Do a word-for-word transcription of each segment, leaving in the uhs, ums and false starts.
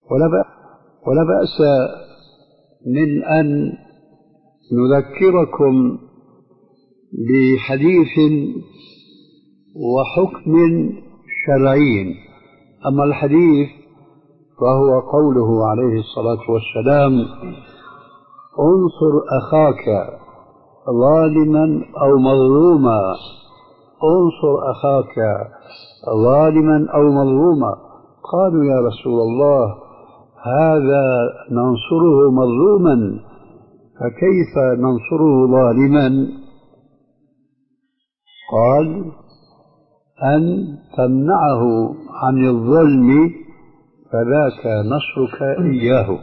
ولا بأس, ولا بأس من أن نذكركم بحديث وحكم شرعي. أما الحديث فهو قوله عليه الصلاة والسلام: انصر أخاك ظالما أو مظلوما، انصر أخاك ظالما أو مظلوما. قالوا: يا رسول الله، هذا ننصره مظلوما، فكيف ننصره ظالما؟ قال: أن تمنعه عن الظلم، فذاك نصرك إياه.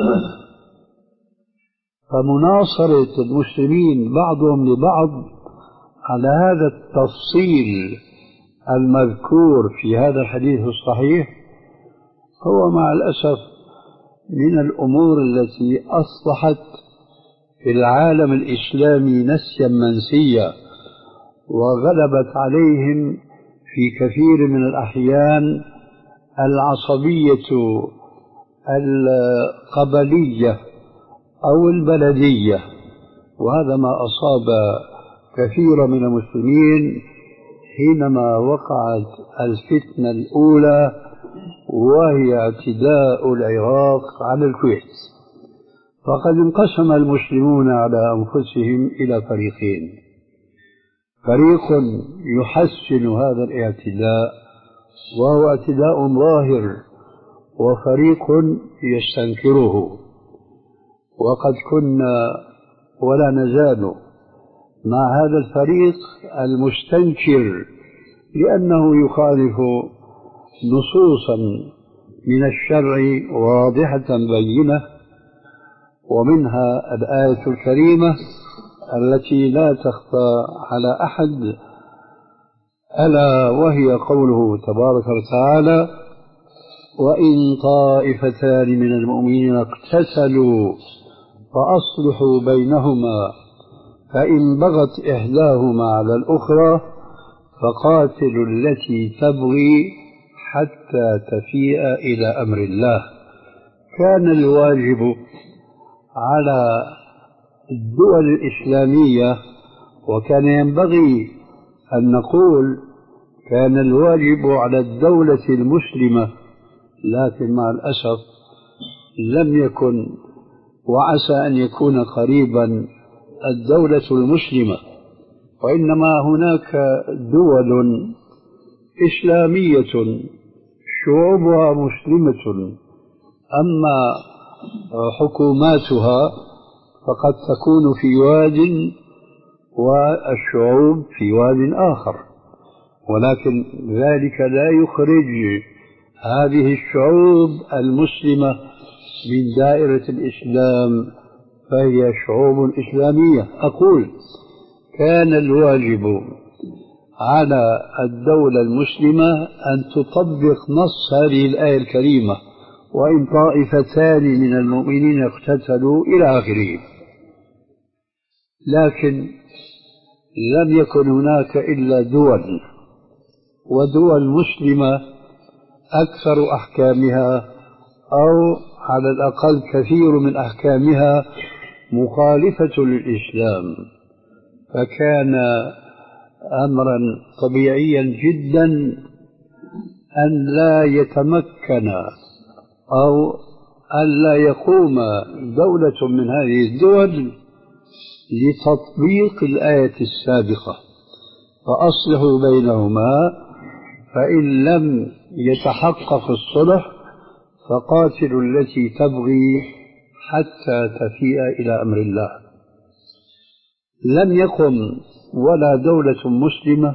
فمناصرة المسلمين بعضهم لبعض على هذا التفصيل المذكور في هذا الحديث الصحيح هو مع الأسف من الأمور التي أصبحت في العالم الإسلامي نسيا منسيا، وغلبت عليهم في كثير من الأحيان العصبية القبلية أو البلدية، وهذا ما أصاب كثير من المسلمين حينما وقعت الفتنة الأولى، وهي اعتداء العراق على الكويت. فقد انقسم المسلمون على أنفسهم إلى فريقين: فريق يحسن هذا الاعتداء وهو اعتداء ظاهر، وفريق يستنكره. وقد كنا ولا نزال مع هذا الفريق المستنكر، لأنه يخالف نصوصا من الشرع واضحة بينة، ومنها الآية الكريمة التي لا تخفى على أحد، ألا وهي قوله تبارك وتعالى: وإن طائفتان من المؤمنين اقتتلوا فأصلحوا بينهما فإن بغت إحداهما على الأخرى فقاتلوا التي تبغي حتى تفيء إلى أمر الله. كان الواجب على الدول الإسلامية، وكان ينبغي أن نقول كان الواجب على الدولة المسلمة، لكن مع الأسف لم يكن، وعسى أن يكون قريبا الدولة المسلمة، وإنما هناك دول إسلامية شعوبها مسلمة، أما حكوماتها فقد تكون في واد والشعوب في واد آخر، ولكن ذلك لا يخرج هذه الشعوب المسلمة من دائرة الإسلام، فهي شعوب إسلامية. أقول كان الواجب على الدولة المسلمة أن تطبق نص هذه الآية الكريمة: وإن طائفتان من المؤمنين اقتتلوا إلى آخره. لكن لم يكن هناك إلا دول، ودول مسلمة أكثر أحكامها أو على الأقل كثير من أحكامها مخالفة للإسلام، فكان أمرا طبيعيا جدا أن لا يتمكن أو أن لا يقوم دولة من هذه الدول لتطبيق الآية السابقة: فأصلحوا بينهما فإن لم يتحقق الصلح فقاتلوا التي تبغي حتى تفيء إلى أمر الله. لم يقم ولا دولة مسلمة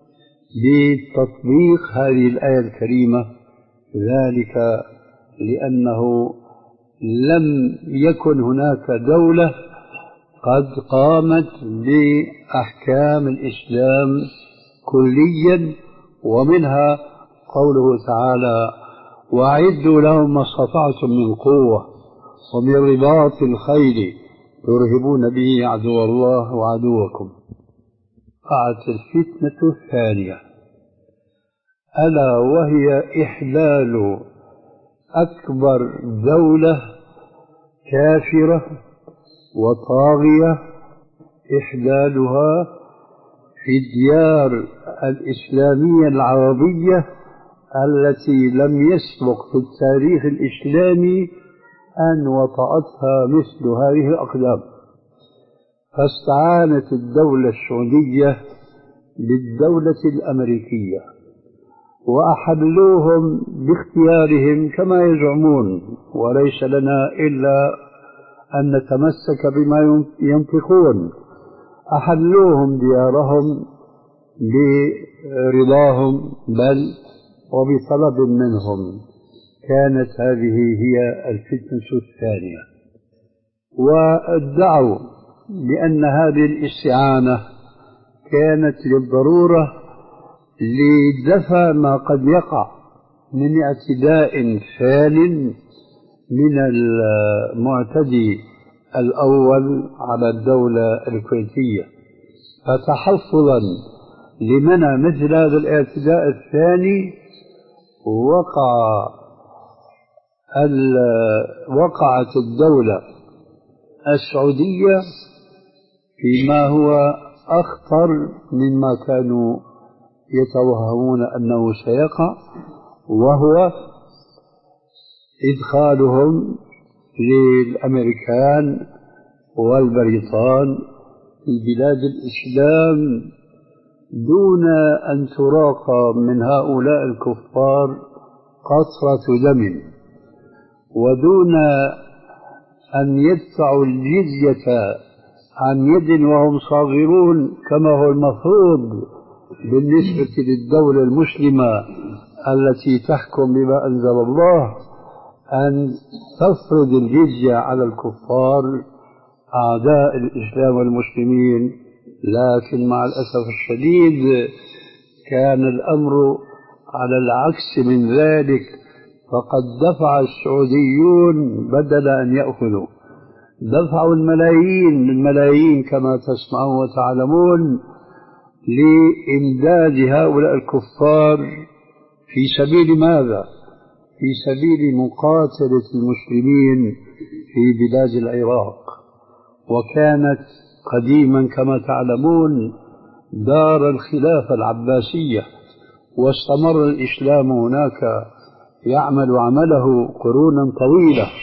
بتطبيق هذه الآية الكريمة، ذلك لأنه لم يكن هناك دولة قد قامت بأحكام الإسلام كليا، ومنها قوله تعالى: وأعدوا لهم ما استطعتم من قوة ومن رباط الخيل ترهبون به عدو الله وعدوكم. قعت الفتنة الثانية، ألا وهي إحلال أكبر دولة كافرة وطاغية إحلالها في الديار الإسلامية العربية التي لم يسبق في التاريخ الإسلامي أن وطأتها مثل هذه الأقدام. فاستعانت الدولة السعودية بالدولة الأمريكية وأحلوهم باختيارهم كما يزعمون، وليس لنا إلا أن نتمسك بما ينطقون. أحلوهم ديارهم برضاهم بل وبطلب منهم. كانت هذه هي الفتنة الثانية، وادعوا بأن هذه الاستعانة كانت للضرورة لدفع ما قد يقع من اعتداء ثان من المعتدي الأول على الدولة الكويتية، فتحفظا لمنع مثل هذا الاعتداء الثاني وقع وقعت الدولة السعودية فيما هو أخطر مما كانوا يتوهمون أنه سيقع، وهو إدخالهم للأمريكان والبريطان في بلاد الإسلام دون أن تراق من هؤلاء الكفار قطرة دم، ودون أن يدفعوا الجزية عن يد وهم صاغرون كما هو المفروض بالنسبة للدولة المسلمة التي تحكم بما أنزل الله، أن تفرض الجزية على الكفار أعداء الإسلام والمسلمين. لكن مع الأسف الشديد كان الأمر على العكس من ذلك، فقد دفع السعوديون بدل أن يأخذوا، دفعوا الملايين الملايين كما تسمعون وتعلمون لإمداد هؤلاء الكفار. في سبيل ماذا؟ في سبيل مقاتلة المسلمين في بلاد العراق، وكانت قديما كما تعلمون دار الخلافة العباسية، واستمر الإسلام هناك يعمل عمله قرونا طويلة.